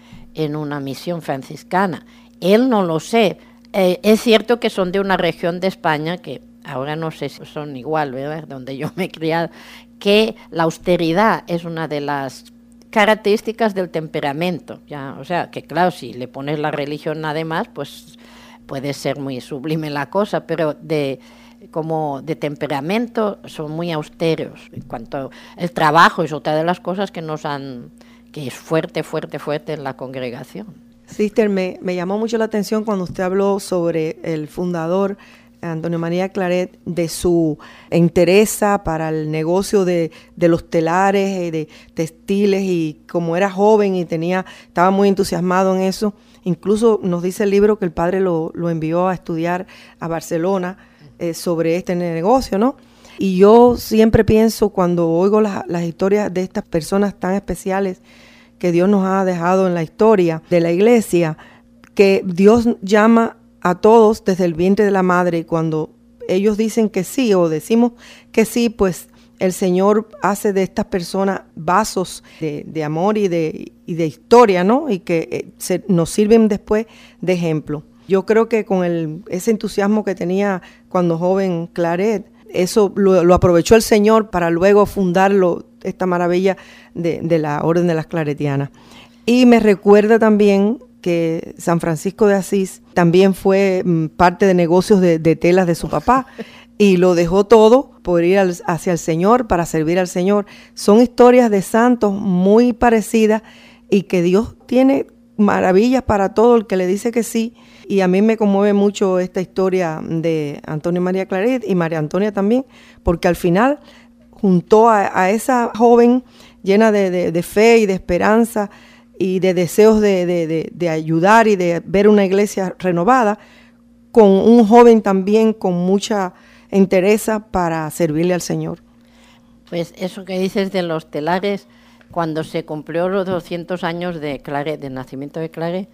en una misión franciscana. Él no lo sé. Eh, es cierto que son de una región de España que ahora no sé si son igual, ¿verdad? Donde yo me he criado, que la austeridad es una de las características del temperamento, ya, o sea, que claro, si le pones la religión además, pues puede ser muy sublime la cosa, pero de como de temperamento son muy austeros. En cuanto el trabajo es otra de las cosas que nos han, que es fuerte, fuerte, fuerte en la congregación. Sister, me, me llamó mucho la atención cuando usted habló sobre el fundador Antonio María Claret, de su entereza para el negocio de, de los telares, de textiles, y como era joven y tenía, estaba muy entusiasmado en eso. Incluso nos dice el libro que el padre lo, lo envió a estudiar a Barcelona eh, sobre este negocio, ¿no? Y yo siempre pienso, cuando oigo las, las historias de estas personas tan especiales que Dios nos ha dejado en la historia de la iglesia, que Dios llama a todos desde el vientre de la madre, y cuando ellos dicen que sí o decimos que sí, pues el Señor hace de estas personas vasos de, de amor y de, y de historia, ¿no? Y que eh, se, nos sirven después de ejemplo. Yo creo que con el, ese entusiasmo que tenía cuando joven Claret, eso lo, lo aprovechó el Señor para luego fundarlo, esta maravilla de, de la Orden de las Claretianas. Y me recuerda también que San Francisco de Asís también fue mm, parte de negocios de, de telas de su papá y lo dejó todo por ir al, hacia el Señor, para servir al Señor. Son historias de santos muy parecidas y que Dios tiene maravillas para todo el que le dice que sí. Y a mí me conmueve mucho esta historia de Antonio María Claret y María Antonia también, porque al final juntó a, a esa joven llena de, de, de fe y de esperanza y de deseos de, de, de, de ayudar y de ver una iglesia renovada, con un joven también con mucha entereza para servirle al Señor. Pues eso que dices de los telares, cuando se cumplió los doscientos años de Claret, del nacimiento de Claret,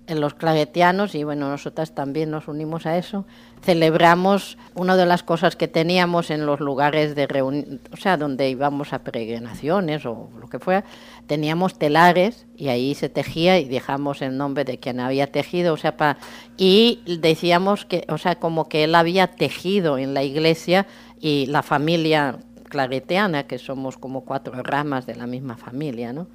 en los claretianos, y bueno, nosotras también nos unimos a eso, celebramos una de las cosas que teníamos en los lugares de reunión, o sea, donde íbamos a peregrinaciones o lo que fuera, teníamos telares y ahí se tejía y dejamos el nombre de quien había tejido, o sea, pa, y decíamos que, o sea, como que él había tejido en la iglesia y la familia claretiana, que somos como cuatro ramas de la misma familia, ¿no?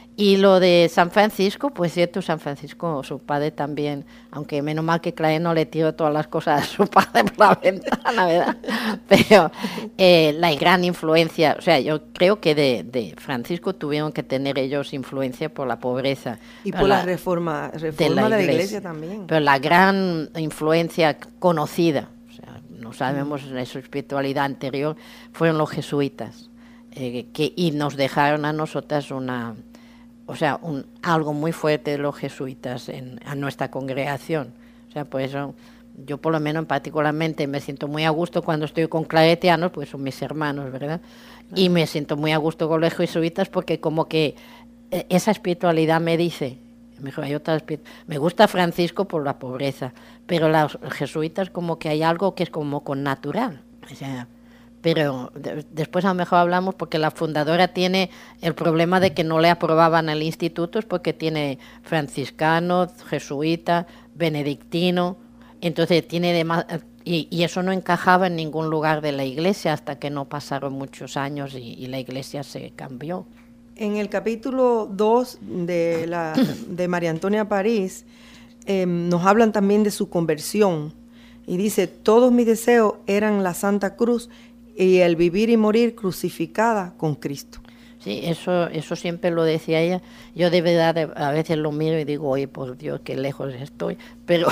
Y lo de San Francisco, pues cierto, San Francisco, su padre también, aunque menos mal que Clare no le tiró todas las cosas a su padre por la ventana, ¿verdad? Pero eh, la gran influencia, o sea, yo creo que de, de Francisco tuvieron que tener ellos influencia por la pobreza. Y por la, la reforma, reforma de la, de la iglesia, iglesia también. Pero la gran influencia conocida, o sea, no sabemos mm. en su espiritualidad anterior, fueron los jesuitas, eh, que, y nos dejaron a nosotras una... O sea, un, algo muy fuerte de los jesuitas en a nuestra congregación. O sea, por eso yo por lo menos particularmente me siento muy a gusto cuando estoy con claretianos, pues son mis hermanos, ¿verdad? Claro. Y me siento muy a gusto con los jesuitas porque como que esa espiritualidad me dice, mejor hay otra me gusta Francisco por la pobreza, pero los jesuitas como que hay algo que es como con natural. O sea, pero de, después a lo mejor hablamos porque la fundadora tiene el problema de que no le aprobaban el instituto, es porque tiene franciscano, jesuita, benedictino, entonces tiene demás, y, y eso no encajaba en ningún lugar de la iglesia hasta que no pasaron muchos años y, y la iglesia se cambió. En el capítulo dos de, la, de María Antonia París eh, nos hablan también de su conversión y dice, todos mis deseos eran la Santa Cruz y el vivir y morir crucificada con Cristo. Sí, eso eso siempre lo decía ella. Yo de verdad a veces lo miro y digo, oye, por Dios, qué lejos estoy. Pero,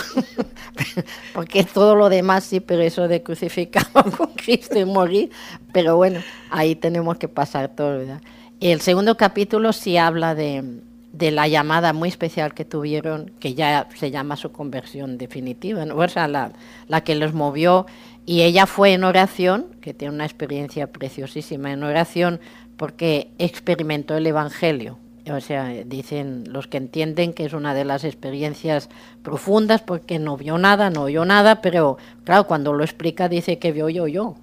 porque todo lo demás sí, pero eso de crucificado con Cristo y morir, pero bueno, ahí tenemos que pasar todo, ¿verdad? El segundo capítulo sí habla de, de la llamada muy especial que tuvieron, que ya se llama su conversión definitiva, ¿no? O sea, la, la que los movió. Y ella fue en oración, que tiene una experiencia preciosísima en oración, porque experimentó el Evangelio. O sea, dicen los que entienden que es una de las experiencias profundas, porque no vio nada, no oyó nada, pero claro, cuando lo explica dice que vio yo, yo.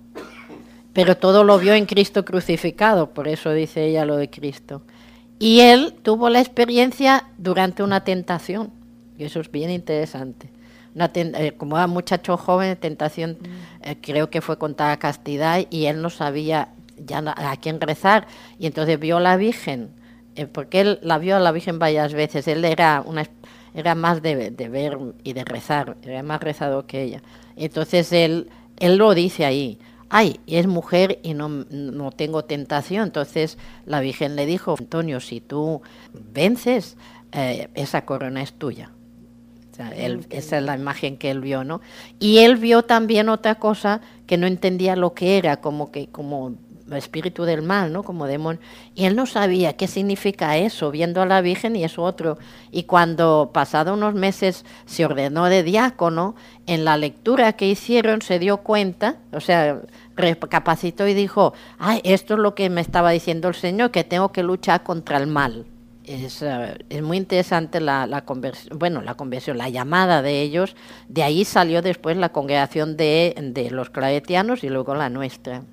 Pero todo lo vio en Cristo crucificado, por eso dice ella lo de Cristo. Y él tuvo la experiencia durante una tentación, y eso es bien interesante. Una ten, eh, como era muchacho joven, tentación, eh, creo que fue contra la castidad y él no sabía ya a quién rezar y entonces vio a la Virgen, eh, porque él la vio a la Virgen varias veces, él era una era más de, de ver y de rezar, era más rezador que ella. Entonces él él lo dice ahí, ay, es mujer y no, no tengo tentación. Entonces la Virgen le dijo, Antonio, si tú vences, eh, esa corona es tuya. O sea, él, esa es la imagen que él vio, ¿no? Y él vio también otra cosa que no entendía lo que era, como que como espíritu del mal, ¿no? Como demonio. Y él no sabía qué significa eso, viendo a la Virgen y eso otro. Y cuando, pasado unos meses, se ordenó de diácono, en la lectura que hicieron se dio cuenta, o sea, recapacitó y dijo, ay, esto es lo que me estaba diciendo el Señor, que tengo que luchar contra el mal. Es, uh, es muy interesante la, la conversión, bueno, la conversión, la llamada de ellos. De ahí salió después la congregación de, de los claretianos y luego la nuestra.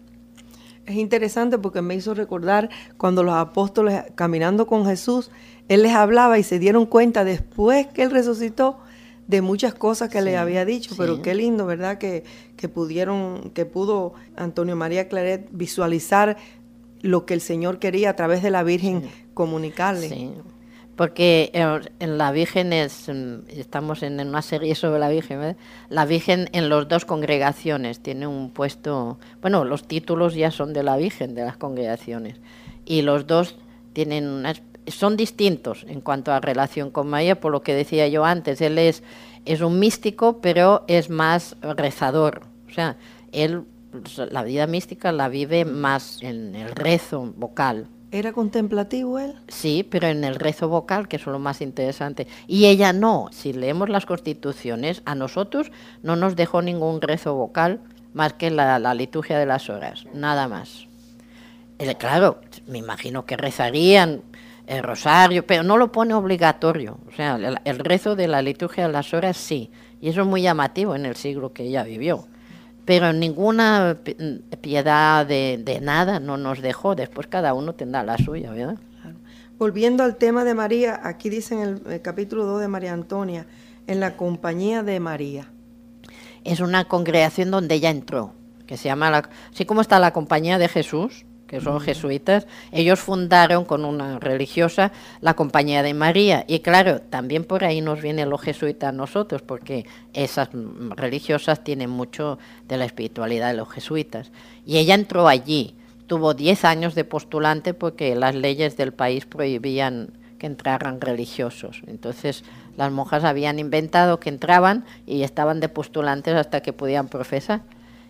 Es interesante porque me hizo recordar cuando los apóstoles caminando con Jesús, Él les hablaba y se dieron cuenta después que Él resucitó de muchas cosas que sí, les había dicho, sí. Pero qué lindo, ¿verdad? Que, que pudieron, que pudo Antonio María Claret visualizar lo que el Señor quería a través de la Virgen sí. comunicarle. Sí, porque en la Virgen es, estamos en una serie sobre la Virgen, ¿verdad? La Virgen en las dos congregaciones tiene un puesto, bueno, los títulos ya son de la Virgen, de las congregaciones, y los dos tienen unas, son distintos en cuanto a relación con María, por lo que decía yo antes, él es, es un místico, pero es más rezador, o sea, él la vida mística la vive más en el rezo vocal. ¿Era contemplativo él? Sí, pero en el rezo vocal, que es lo más interesante. Y ella no. Si leemos las constituciones, a nosotros no nos dejó ningún rezo vocal más que la, la liturgia de las horas, nada más. El, claro, me imagino que rezarían el rosario, pero no lo pone obligatorio. O sea, el, el rezo de la liturgia de las horas sí, y eso es muy llamativo en el siglo que ella vivió. Pero ninguna piedad de, de nada no nos dejó, después cada uno tendrá la suya, ¿verdad? Volviendo al tema de María, aquí dice en el, el capítulo dos de María Antonia, en la compañía de María. Es una congregación donde ella entró, que se llama, la, así como está la Compañía de Jesús, que son jesuitas, ellos fundaron con una religiosa la Compañía de María. Y claro, también por ahí nos vienen los jesuitas a nosotros, porque esas religiosas tienen mucho de la espiritualidad de los jesuitas. Y ella entró allí, tuvo diez años de postulante porque las leyes del país prohibían que entraran religiosos. Entonces las monjas habían inventado que entraban y estaban de postulantes hasta que podían profesar.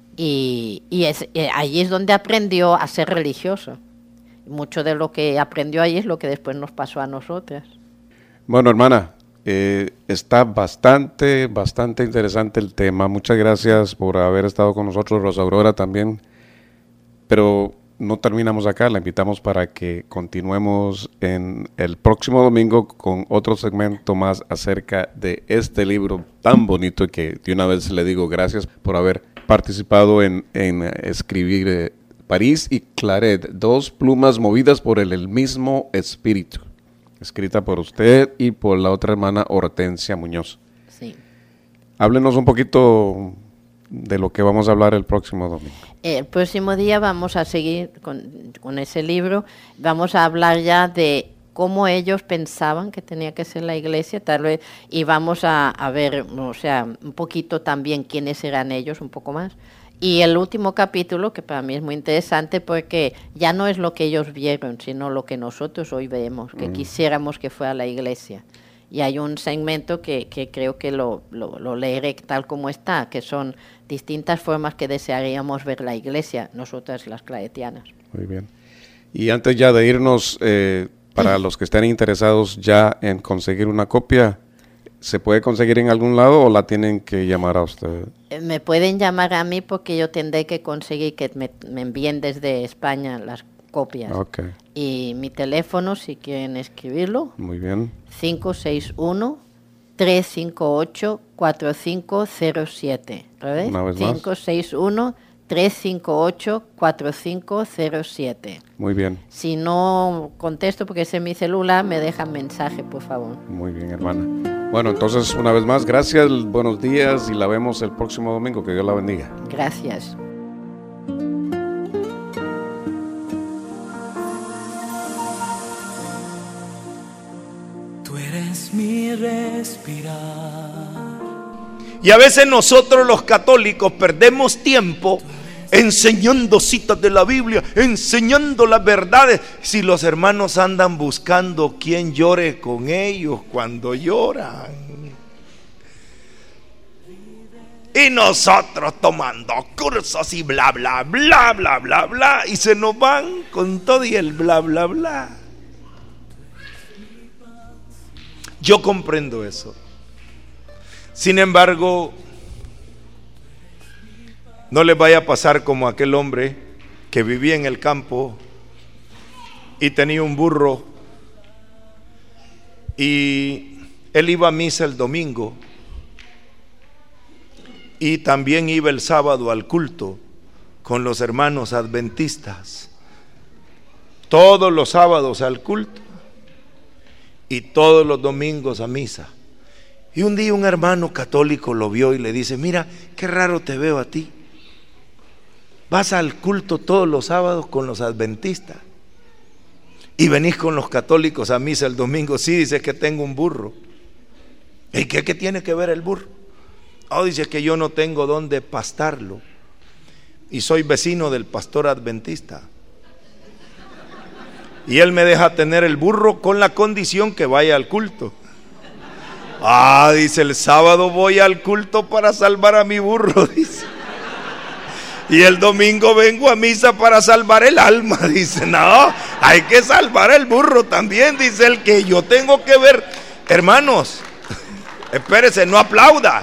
Y, y es, eh, allí es donde aprendió a ser religioso. Mucho de lo que aprendió allí es lo que después nos pasó a nosotras. Bueno, hermana, eh, está bastante, bastante interesante el tema. Muchas gracias por haber estado con nosotros, Rosa Aurora, también. Pero no terminamos acá, la invitamos para que continuemos en el próximo domingo con otro segmento más acerca de este libro tan bonito, que de una vez le digo gracias por haber participado en, en escribir eh, París y Claret, dos plumas movidas por el, el mismo espíritu, escrita por usted y por la otra hermana Hortensia Muñoz. Sí. Háblenos un poquito de lo que vamos a hablar el próximo domingo. El próximo día vamos a seguir con, con ese libro, vamos a hablar ya de cómo ellos pensaban que tenía que ser la iglesia, tal vez, y vamos a, a ver, o sea, un poquito también quiénes eran ellos, un poco más. Y el último capítulo, que para mí es muy interesante, porque ya no es lo que ellos vieron, sino lo que nosotros hoy vemos, que mm. quisiéramos que fuera la iglesia. Y hay un segmento que, que creo que lo, lo, lo leeré tal como está, que son distintas formas que desearíamos ver la iglesia, nosotras las claretianas. Muy bien. Y antes ya de irnos, eh, para los que estén interesados ya en conseguir una copia, ¿se puede conseguir en algún lado o la tienen que llamar a usted? Me pueden llamar a mí porque yo tendré que conseguir que me, me envíen desde España las copias. Okay. Y mi teléfono, si quieren escribirlo. Muy bien. cinco seis uno, tres cinco ocho, cuatro cinco cero siete. Una vez cinco seis uno, tres cinco ocho, cuatro cinco cero siete. Muy bien. Si no contesto porque ese es mi celular, me dejan mensaje, por favor. Muy bien, hermana. Bueno, entonces, una vez más, gracias, buenos días y la vemos el próximo domingo. Que Dios la bendiga. Gracias. Tú eres mi respirar. Y a veces nosotros los católicos perdemos tiempo enseñando citas de la Biblia, enseñando las verdades, si los hermanos andan buscando quien llore con ellos cuando lloran. Y nosotros tomando cursos y bla, bla, bla, bla, bla, bla, y se nos van con todo y el bla, bla, bla. Yo comprendo eso. Sin embargo, no les vaya a pasar como aquel hombre que vivía en el campo y tenía un burro y él iba a misa el domingo y también iba el sábado al culto con los hermanos adventistas, todos los sábados al culto y todos los domingos a misa. Y un día un hermano católico lo vio y le dice: mira, qué raro te veo a ti. Vas al culto todos los sábados con los adventistas y venís con los católicos a misa el domingo. Sí, dice que tengo un burro. ¿Y qué, qué tiene que ver el burro? Oh, dice que yo no tengo dónde pastarlo y soy vecino del pastor adventista. Y él me deja tener el burro con la condición que vaya al culto. Ah, dice, el sábado voy al culto para salvar a mi burro, dice. Y el domingo vengo a misa para salvar el alma, dice. No, hay que salvar el burro también, dice el que yo tengo que ver. Hermanos, espérese, no aplauda.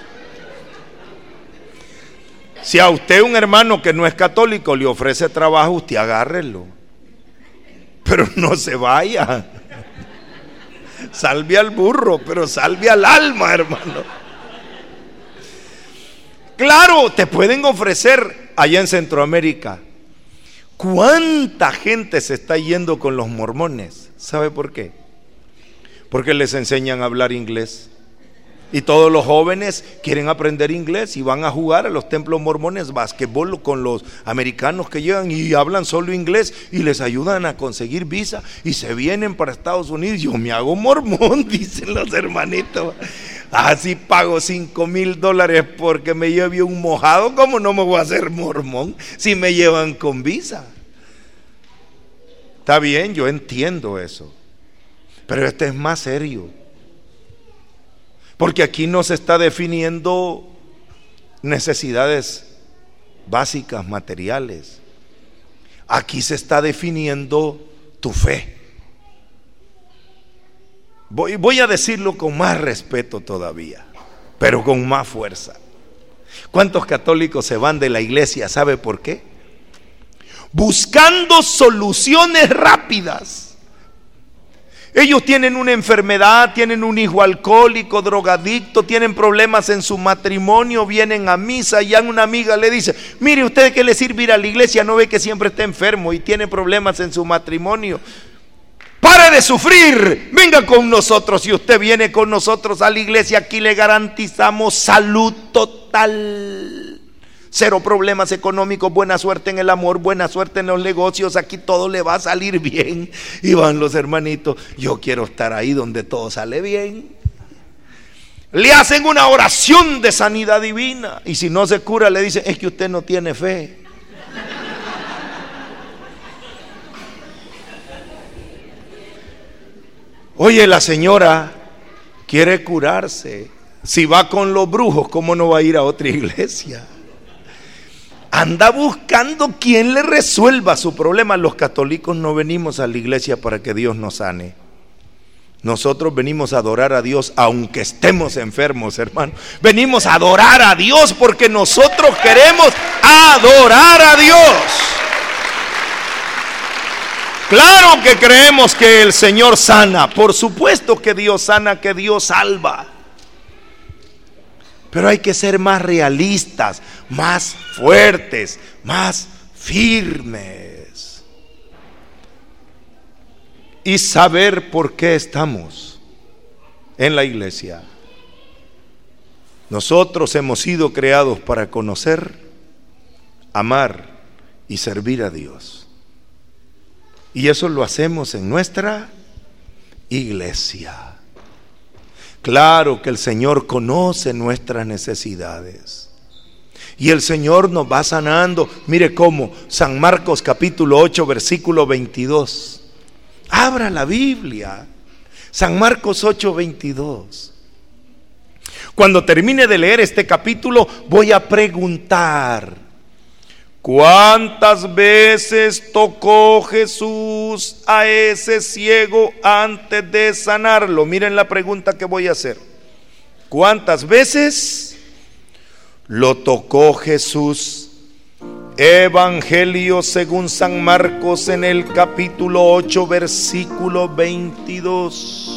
Si a usted un hermano que no es católico le ofrece trabajo, usted agárrelo. Pero no se vaya. Salve al burro, pero salve al alma, hermano. Claro, te pueden ofrecer allá en Centroamérica. ¿Cuánta gente se está yendo con los mormones? ¿Sabe por qué? Porque les enseñan a hablar inglés. Y todos los jóvenes quieren aprender inglés y van a jugar a los templos mormones basquetbol con los americanos que llegan y hablan solo inglés y les ayudan a conseguir visa y se vienen para Estados Unidos. Yo me hago mormón, dicen los hermanitos. Así pago cinco mil dólares porque me lleve un mojado. ¿Cómo no me voy a hacer mormón si me llevan con visa? Está bien, yo entiendo eso, pero este es más serio. Porque aquí no se está definiendo necesidades básicas, materiales. Aquí se está definiendo tu fe. Voy, voy a decirlo con más respeto todavía, pero con más fuerza. ¿Cuántos católicos se van de la iglesia? ¿Sabe por qué? Buscando soluciones rápidas. Ellos tienen una enfermedad, tienen un hijo alcohólico, drogadicto, tienen problemas en su matrimonio, vienen a misa y a una amiga le dice: mire usted, que le sirve ir a la iglesia, no ve que siempre está enfermo y tiene problemas en su matrimonio. Pare de sufrir, venga con nosotros. Si usted viene con nosotros a la iglesia, aquí le garantizamos salud total. Cero problemas económicos, buena suerte en el amor, buena suerte en los negocios, aquí todo le va a salir bien. Y van los hermanitos: yo quiero estar ahí donde todo sale bien. Le hacen una oración de sanidad divina y si no se cura le dicen: es que usted no tiene fe. Oye, la señora quiere curarse. Si va con los brujos, ¿cómo no va a ir a otra iglesia? Anda buscando quien le resuelva su problema. Los católicos no venimos a la iglesia para que Dios nos sane. Nosotros venimos a adorar a Dios aunque estemos enfermos, hermano. Venimos a adorar a Dios porque nosotros queremos adorar a Dios. Claro que creemos que el Señor sana. Por supuesto que Dios sana, que Dios salva. Pero hay que ser más realistas, más fuertes, más firmes. Y saber por qué estamos en la iglesia. Nosotros hemos sido creados para conocer, amar y servir a Dios. Y eso lo hacemos en nuestra iglesia. Claro que el Señor conoce nuestras necesidades y el Señor nos va sanando. Mire cómo San Marcos capítulo ocho versículo veintidós. Abra la Biblia. San Marcos ocho veintidós. Cuando termine de leer este capítulo voy a preguntar: ¿cuántas veces tocó Jesús a ese ciego antes de sanarlo? Miren la pregunta que voy a hacer. ¿Cuántas veces lo tocó Jesús? Evangelio según San Marcos en el capítulo ocho versículo veintidós.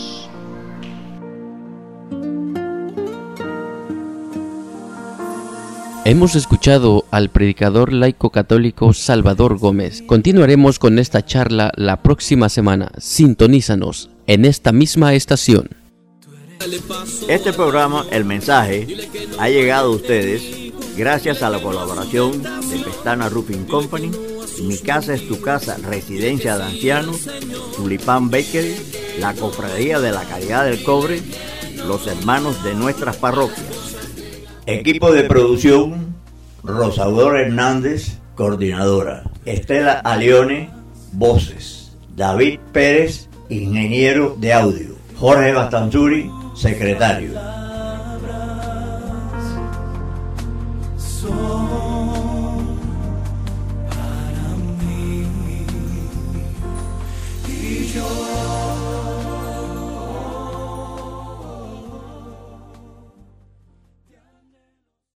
Hemos escuchado al predicador laico católico Salvador Gómez. Continuaremos con esta charla la próxima semana. Sintonízanos en esta misma estación. Este programa, El Mensaje, ha llegado a ustedes gracias a la colaboración de Pestana Roofing Company, Mi Casa es Tu Casa, Residencia de Ancianos, Tulipán Bakery, la Cofradía de la Caridad del Cobre, los hermanos de nuestras parroquias. Equipo de producción: Rosaura Hernández, coordinadora; Estela Alione, voces; David Pérez, ingeniero de audio; Jorge Bastanzuri, secretario.